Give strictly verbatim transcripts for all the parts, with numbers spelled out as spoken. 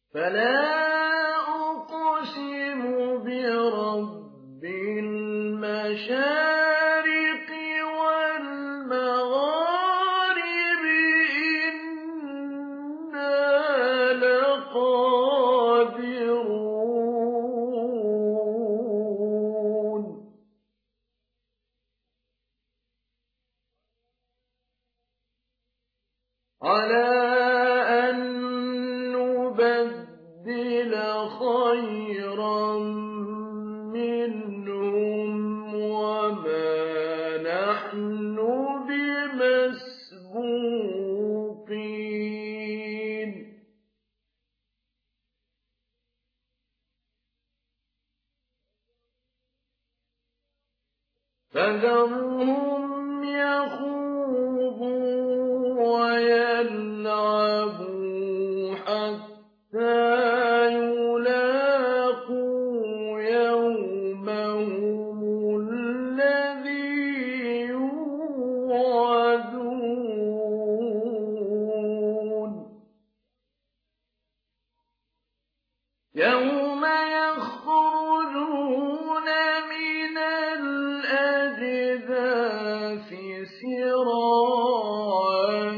فلا أقسم برب المشارق والمغارب إنا لقادرون على أن نبدل خيرا منهم وما نحن بمسبوقين فذرهم يخوضوا ويلعبوا حتى يلاقوا يومهم الذي يوعدون يوم يخرجون من الأجداث سراعا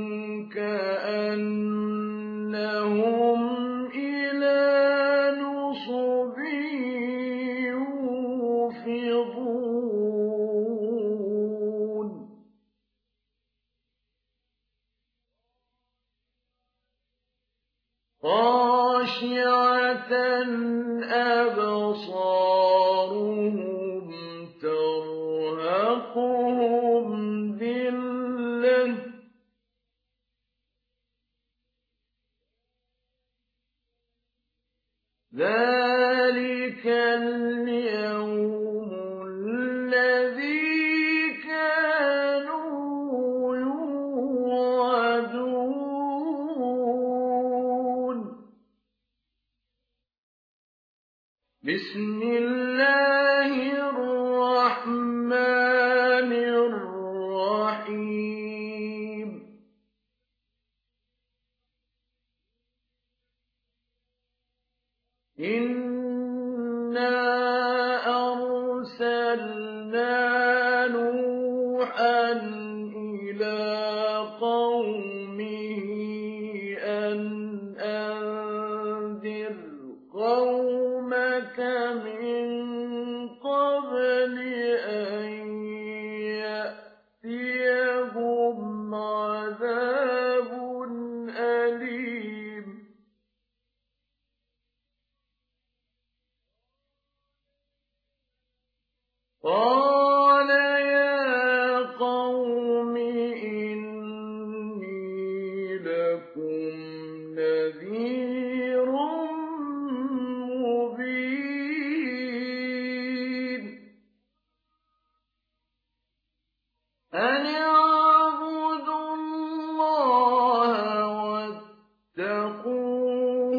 كأنهم إلى نصب يوفضون خاشعة أبصارهم ترهقهم ذلة ذلك اليوم الذي كانوا يوعدون بسم الله الرحمن الرحيم إنا أرسلنا نوحا إلى قومه أن أنذر قومك من قبل أن يأتيهم عذاب أليم قال يا قوم إني لكم نذير مبين أن اعبدوا الله واتقوه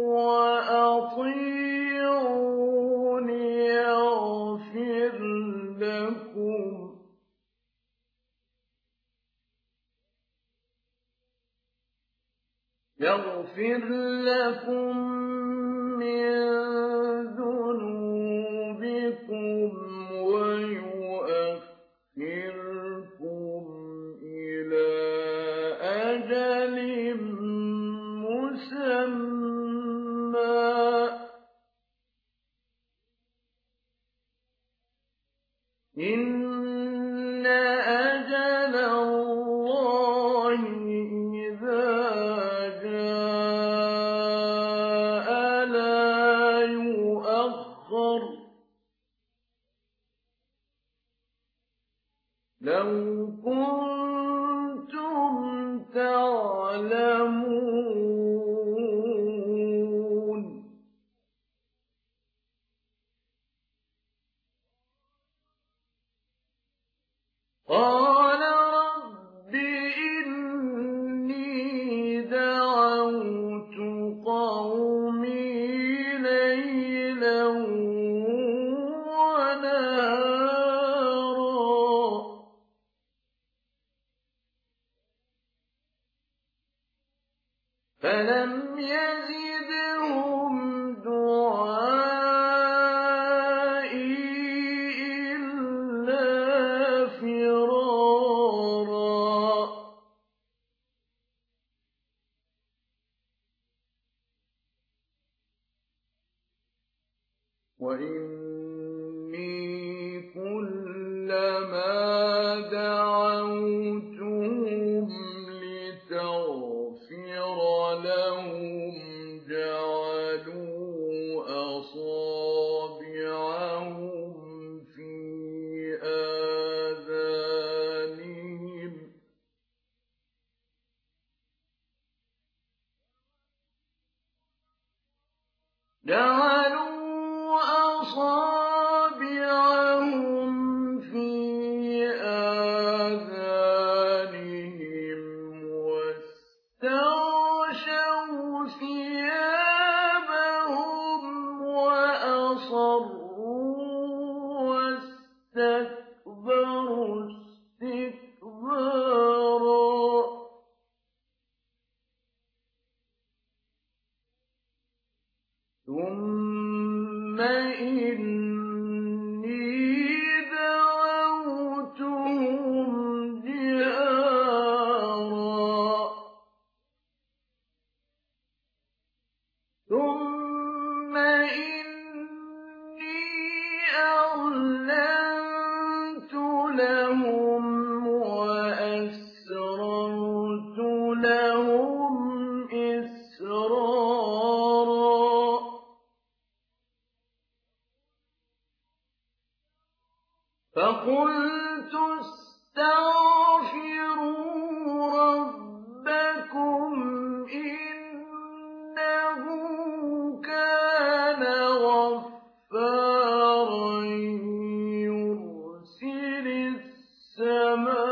وأطيعون يغفر لكم يغفر لكم من ذنوبكم ويؤخركم إلى أجل مسمى إن أجل الله إذا جاء لا يؤخر لو كنتم تعلمون قال رب إني دعوت قومي ليلا ونهارا فلم يزدهم وإني كلما دعوتهم لتغفر لهم جعلوا أصابعهم في آذانهم جعلوا أصابعهم في آذانهم واستغشوا ثيابهم وأصروا واستكبروا استكبارا ثم إني دعوتهم جهارا ثم إني أعلنت لهم وأسررت لهم إسرارا فقلت استغفروا ربكم إنه كان غفارا يرسل السماء